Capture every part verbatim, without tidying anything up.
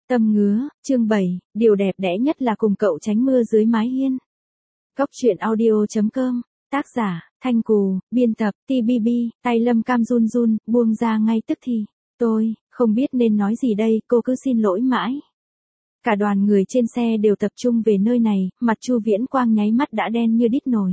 Tâm ngứa, chương bảy, điều đẹp đẽ nhất là cùng cậu tránh mưa dưới mái hiên. Góc truyện audio chấm com, tác giả, Thanh Cù, biên tập, tê bê bê, tay Lâm Cam run run, buông ra ngay tức thì. Tôi, không biết nên nói gì đây, cô cứ xin lỗi mãi. Cả đoàn người trên xe đều tập trung về nơi này, mặt Chu Viễn Quang nháy mắt đã đen như đít nồi.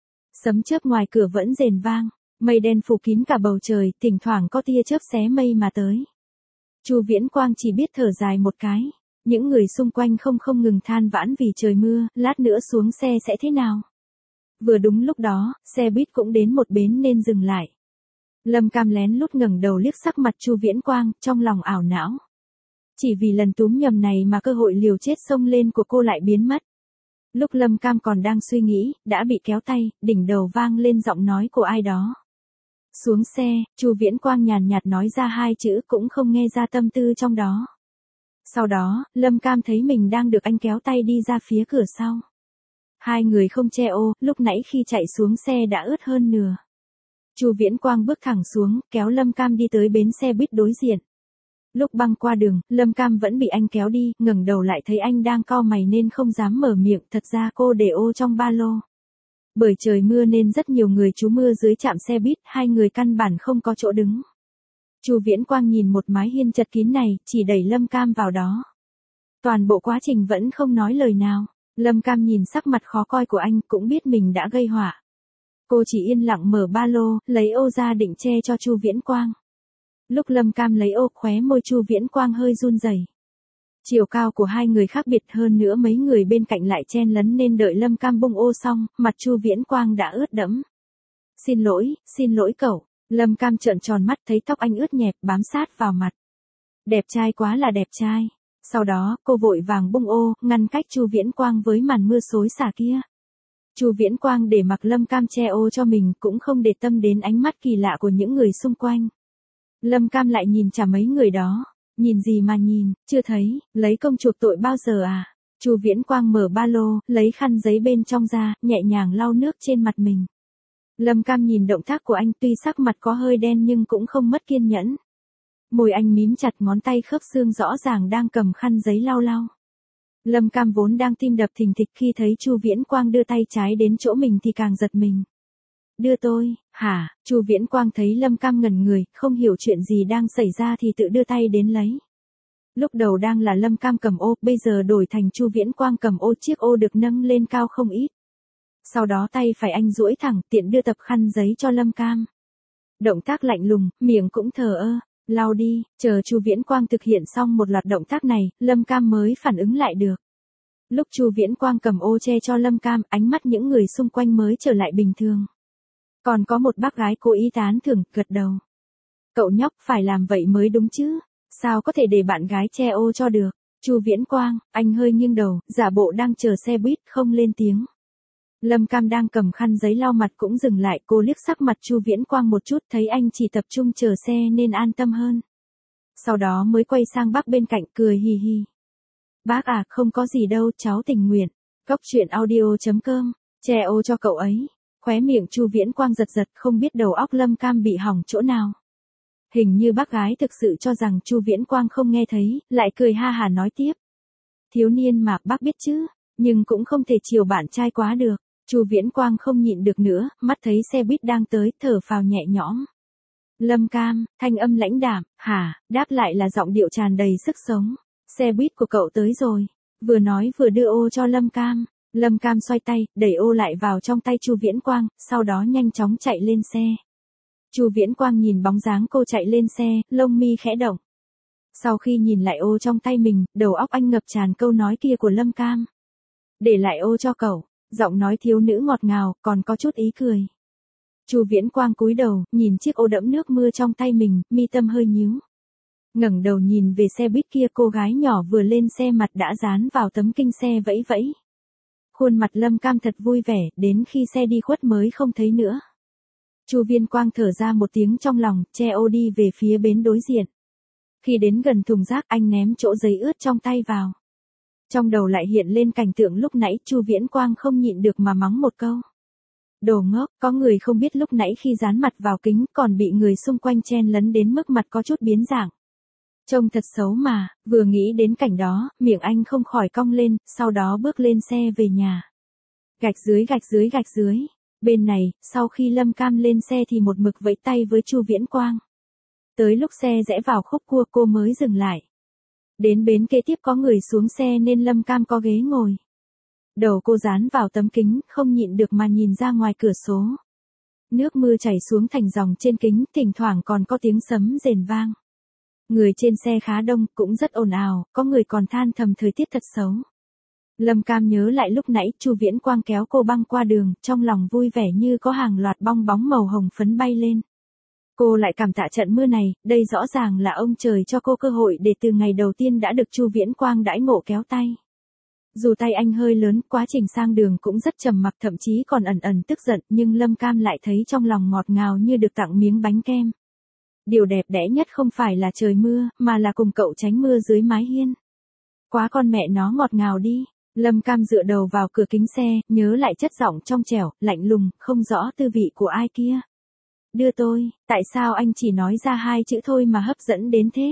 Sấm chớp ngoài cửa vẫn rền vang, mây đen phủ kín cả bầu trời, thỉnh thoảng có tia chớp xé mây mà tới. Chu Viễn Quang chỉ biết thở dài một cái, những người xung quanh không không ngừng than vãn vì trời mưa, lát nữa xuống xe sẽ thế nào. Vừa đúng lúc đó, xe buýt cũng đến một bến nên dừng lại. Lâm Cam lén lút ngẩng đầu liếc sắc mặt Chu Viễn Quang, trong lòng ảo não. Chỉ vì lần túm nhầm này mà cơ hội liều chết xông lên của cô lại biến mất. Lúc Lâm Cam còn đang suy nghĩ, đã bị kéo tay, đỉnh đầu vang lên giọng nói của ai đó. Xuống xe, Chu Viễn Quang nhàn nhạt nói ra hai chữ cũng không nghe ra tâm tư trong đó. Sau đó, Lâm Cam thấy mình đang được anh kéo tay đi ra phía cửa sau. Hai người không che ô, lúc nãy khi chạy xuống xe đã ướt hơn nửa. Chu Viễn Quang bước thẳng xuống, kéo Lâm Cam đi tới bến xe buýt đối diện. Lúc băng qua đường, Lâm Cam vẫn bị anh kéo đi, ngẩng đầu lại thấy anh đang cau mày nên không dám mở miệng, thật ra cô để ô trong ba lô. Bởi trời mưa nên rất nhiều người trú mưa dưới trạm xe buýt, hai người căn bản không có chỗ đứng. Chu Viễn Quang nhìn một mái hiên chật kín này, chỉ đẩy Lâm Cam vào đó. Toàn bộ quá trình vẫn không nói lời nào. Lâm Cam nhìn sắc mặt khó coi của anh, cũng biết mình đã gây họa. Cô chỉ yên lặng mở ba lô, lấy ô ra định che cho Chu Viễn Quang. Lúc Lâm Cam lấy ô, khóe môi Chu Viễn Quang hơi run rẩy. Chiều cao của hai người khác biệt hơn nữa mấy người bên cạnh lại chen lấn nên đợi Lâm Cam bung ô xong, mặt Chu Viễn Quang đã ướt đẫm. Xin lỗi, xin lỗi cậu. Lâm Cam trợn tròn mắt thấy tóc anh ướt nhẹp bám sát vào mặt. Đẹp trai quá là đẹp trai. Sau đó, cô vội vàng bung ô, ngăn cách Chu Viễn Quang với màn mưa xối xả kia. Chu Viễn Quang để mặc Lâm Cam che ô cho mình, cũng không để tâm đến ánh mắt kỳ lạ của những người xung quanh. Lâm Cam lại nhìn chả mấy người đó. Nhìn gì mà nhìn, chưa thấy, lấy công chuộc tội bao giờ à? Chu Viễn Quang mở ba lô, lấy khăn giấy bên trong ra, nhẹ nhàng lau nước trên mặt mình. Lâm Cam nhìn động tác của anh, tuy sắc mặt có hơi đen nhưng cũng không mất kiên nhẫn. Môi anh mím chặt, ngón tay khớp xương rõ ràng đang cầm khăn giấy lau lau. Lâm Cam vốn đang tim đập thình thịch khi thấy Chu Viễn Quang đưa tay trái đến chỗ mình thì càng giật mình. Đưa tôi, hả? Chu Viễn Quang thấy Lâm Cam ngẩn người, không hiểu chuyện gì đang xảy ra thì tự đưa tay đến lấy. Lúc đầu đang là Lâm Cam cầm ô, bây giờ đổi thành Chu Viễn Quang cầm ô, chiếc ô được nâng lên cao không ít. Sau đó tay phải anh duỗi thẳng, tiện đưa tập khăn giấy cho Lâm Cam. Động tác lạnh lùng, miệng cũng thờ ơ, lau đi, chờ Chu Viễn Quang thực hiện xong một loạt động tác này, Lâm Cam mới phản ứng lại được. Lúc Chu Viễn Quang cầm ô che cho Lâm Cam, ánh mắt những người xung quanh mới trở lại bình thường. Còn có một bác gái cố ý tán thưởng, gật đầu. Cậu nhóc phải làm vậy mới đúng chứ, sao có thể để bạn gái che ô cho được. Chu Viễn Quang, anh hơi nghiêng đầu, giả bộ đang chờ xe buýt, không lên tiếng. Lâm Cam đang cầm khăn giấy lau mặt cũng dừng lại, cô liếc sắc mặt Chu Viễn Quang một chút, thấy anh chỉ tập trung chờ xe nên an tâm hơn. Sau đó mới quay sang bác bên cạnh cười hì hì. Bác à, không có gì đâu, cháu tình nguyện. Góc truyện audio chấm com, che ô cho cậu ấy. Khóe miệng Chu Viễn Quang giật giật, không biết đầu óc Lâm Cam bị hỏng chỗ nào. Hình như bác gái thực sự cho rằng Chu Viễn Quang không nghe thấy, lại cười ha hà nói tiếp. Thiếu niên mà, bác biết chứ, nhưng cũng không thể chiều bạn trai quá được. Chu Viễn Quang không nhịn được nữa, mắt thấy xe buýt đang tới, thở phào nhẹ nhõm. Lâm Cam, thanh âm lãnh đạm, hả, đáp lại là giọng điệu tràn đầy sức sống. Xe buýt của cậu tới rồi. Vừa nói vừa đưa ô cho Lâm Cam. Lâm Cam xoay tay, đẩy ô lại vào trong tay Chu Viễn Quang, sau đó nhanh chóng chạy lên xe. Chu Viễn Quang nhìn bóng dáng cô chạy lên xe, lông mi khẽ động. Sau khi nhìn lại ô trong tay mình, đầu óc anh ngập tràn câu nói kia của Lâm Cam. Để lại ô cho cậu, giọng nói thiếu nữ ngọt ngào, còn có chút ý cười. Chu Viễn Quang cúi đầu, nhìn chiếc ô đẫm nước mưa trong tay mình, mi tâm hơi nhíu. Ngẩng đầu nhìn về xe buýt kia, cô gái nhỏ vừa lên xe mặt đã dán vào tấm kinh xe vẫy vẫy. Khuôn mặt Lâm Cam thật vui vẻ, đến khi xe đi khuất mới không thấy nữa. Chu Viễn Quang thở ra một tiếng trong lòng, che ô đi về phía bến đối diện. Khi đến gần thùng rác, anh ném chỗ giấy ướt trong tay vào. Trong đầu lại hiện lên cảnh tượng lúc nãy, Chu Viễn Quang không nhịn được mà mắng một câu. Đồ ngốc, có người không biết lúc nãy khi dán mặt vào kính còn bị người xung quanh chen lấn đến mức mặt có chút biến dạng. Trông thật xấu mà, vừa nghĩ đến cảnh đó, miệng anh không khỏi cong lên, sau đó bước lên xe về nhà. Gạch dưới gạch dưới gạch dưới. Bên này, sau khi Lâm Cam lên xe thì một mực vẫy tay với Chu Viễn Quang. Tới lúc xe rẽ vào khúc cua cô mới dừng lại. Đến bến kế tiếp có người xuống xe nên Lâm Cam có ghế ngồi. Đầu cô dán vào tấm kính, không nhịn được mà nhìn ra ngoài cửa sổ. Nước mưa chảy xuống thành dòng trên kính, thỉnh thoảng còn có tiếng sấm rền vang. Người trên xe khá đông, cũng rất ồn ào, có người còn than thầm thời tiết thật xấu. Lâm Cam nhớ lại lúc nãy Chu Viễn Quang kéo cô băng qua đường, trong lòng vui vẻ như có hàng loạt bong bóng màu hồng phấn bay lên. Cô lại cảm tạ trận mưa này, đây rõ ràng là ông trời cho cô cơ hội để từ ngày đầu tiên đã được Chu Viễn Quang đãi ngộ kéo tay. Dù tay anh hơi lớn, quá trình sang đường cũng rất trầm mặc, thậm chí còn ẩn ẩn tức giận, nhưng Lâm Cam lại thấy trong lòng ngọt ngào như được tặng miếng bánh kem. Điều đẹp đẽ nhất không phải là trời mưa, mà là cùng cậu tránh mưa dưới mái hiên. Quá con mẹ nó ngọt ngào đi. Lâm Cam dựa đầu vào cửa kính xe, nhớ lại chất giọng trong trẻo, lạnh lùng, không rõ tư vị của ai kia. Đưa tôi, tại sao anh chỉ nói ra hai chữ thôi mà hấp dẫn đến thế?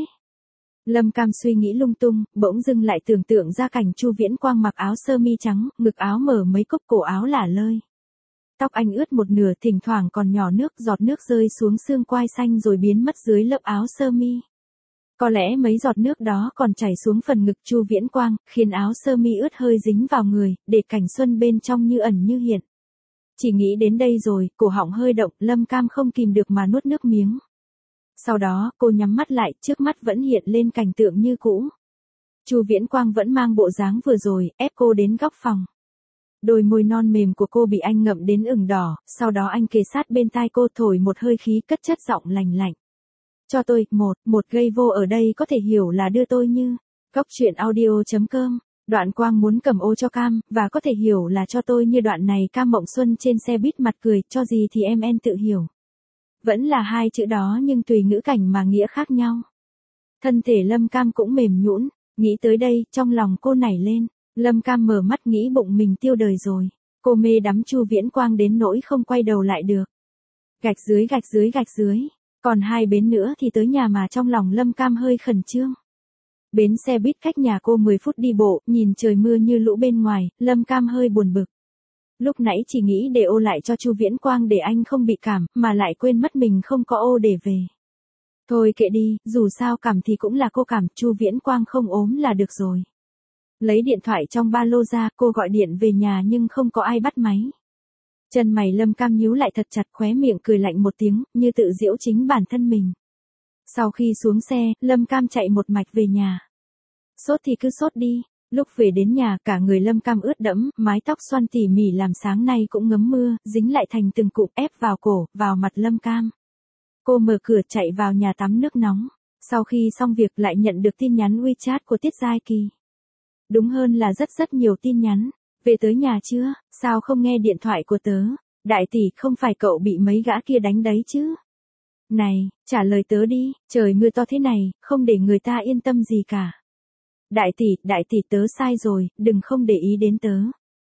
Lâm Cam suy nghĩ lung tung, bỗng dưng lại tưởng tượng ra cảnh Chu Viễn Quang mặc áo sơ mi trắng, ngực áo mở mấy cúc, cổ áo lả lơi. Tóc anh ướt một nửa, thỉnh thoảng còn nhỏ nước, giọt nước rơi xuống xương quai xanh rồi biến mất dưới lớp áo sơ mi. Có lẽ mấy giọt nước đó còn chảy xuống phần ngực Chu Viễn Quang, khiến áo sơ mi ướt hơi dính vào người, để cảnh xuân bên trong như ẩn như hiện. Chỉ nghĩ đến đây rồi, cổ họng hơi động, Lâm Cam không kìm được mà nuốt nước miếng. Sau đó, cô nhắm mắt lại, trước mắt vẫn hiện lên cảnh tượng như cũ. Chu Viễn Quang vẫn mang bộ dáng vừa rồi, ép cô đến góc phòng. Đôi môi non mềm của cô bị anh ngậm đến ửng đỏ, sau đó anh kề sát bên tai cô thổi một hơi khí, cất chất giọng lành lạnh. Cho tôi, một, một gây vô ở đây có thể hiểu là đưa tôi như. Góc truyện audio chấm com. Đoạn Quang muốn cầm ô cho Cam, và có thể hiểu là cho tôi như đoạn này Cam Mộng Xuân trên xe buýt mặt cười, cho gì thì em en tự hiểu. Vẫn là hai chữ đó nhưng tùy ngữ cảnh mà nghĩa khác nhau. Thân thể Lâm Cam cũng mềm nhũn, nghĩ tới đây, trong lòng cô nảy lên. Lâm Cam mở mắt nghĩ bụng mình tiêu đời rồi. Cô mê đắm Chu Viễn Quang đến nỗi không quay đầu lại được. Gạch dưới gạch dưới gạch dưới. Còn hai bến nữa thì tới nhà mà trong lòng Lâm Cam hơi khẩn trương. Bến xe buýt cách nhà cô mười phút đi bộ, nhìn trời mưa như lũ bên ngoài, Lâm Cam hơi buồn bực. Lúc nãy chỉ nghĩ để ô lại cho Chu Viễn Quang để anh không bị cảm, mà lại quên mất mình không có ô để về. Thôi kệ đi, dù sao cảm thì cũng là cô cảm, Chu Viễn Quang không ốm là được rồi. Lấy điện thoại trong ba lô ra, cô gọi điện về nhà nhưng không có ai bắt máy. Chân mày Lâm Cam nhíu lại thật chặt, khóe miệng cười lạnh một tiếng, như tự giễu chính bản thân mình. Sau khi xuống xe, Lâm Cam chạy một mạch về nhà. Sốt thì cứ sốt đi. Lúc về đến nhà, cả người Lâm Cam ướt đẫm, mái tóc xoăn tỉ mỉ làm sáng nay cũng ngấm mưa, dính lại thành từng cụm ép vào cổ, vào mặt Lâm Cam. Cô mở cửa chạy vào nhà tắm nước nóng. Sau khi xong việc lại nhận được tin nhắn WeChat của Tiết Giai Kỳ. Đúng hơn là rất rất nhiều tin nhắn. Về tới nhà chưa? Sao không nghe điện thoại của tớ? Đại tỷ, không phải cậu bị mấy gã kia đánh đấy chứ? Này, trả lời tớ đi, trời mưa to thế này, không để người ta yên tâm gì cả. Đại tỷ, đại tỷ tớ sai rồi, đừng không để ý đến tớ.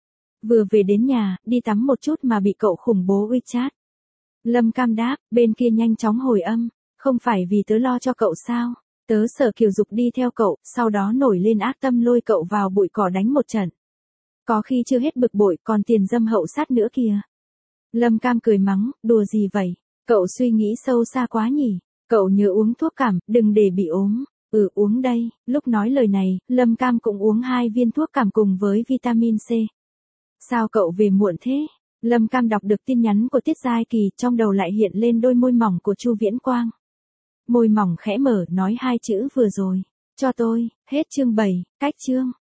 Vừa về đến nhà, đi tắm một chút mà bị cậu khủng bố WeChat. Lâm Cam đáp, bên kia nhanh chóng hồi âm, không phải vì tớ lo cho cậu sao? Tớ sợ Kiều Dục đi theo cậu, sau đó nổi lên ác tâm lôi cậu vào bụi cỏ đánh một trận. Có khi chưa hết bực bội còn tiền dâm hậu sát nữa kìa. Lâm Cam cười mắng, đùa gì vậy? Cậu suy nghĩ sâu xa quá nhỉ? Cậu nhớ uống thuốc cảm, đừng để bị ốm. Ừ uống đây. Lúc nói lời này, Lâm Cam cũng uống hai viên thuốc cảm cùng với vitamin C. Sao cậu về muộn thế? Lâm Cam đọc được tin nhắn của Tiết Giai Kỳ, trong đầu lại hiện lên đôi môi mỏng của Chu Viễn Quang. Môi mỏng khẽ mở, nói hai chữ vừa rồi. Cho tôi, hết chương bảy, cách chương.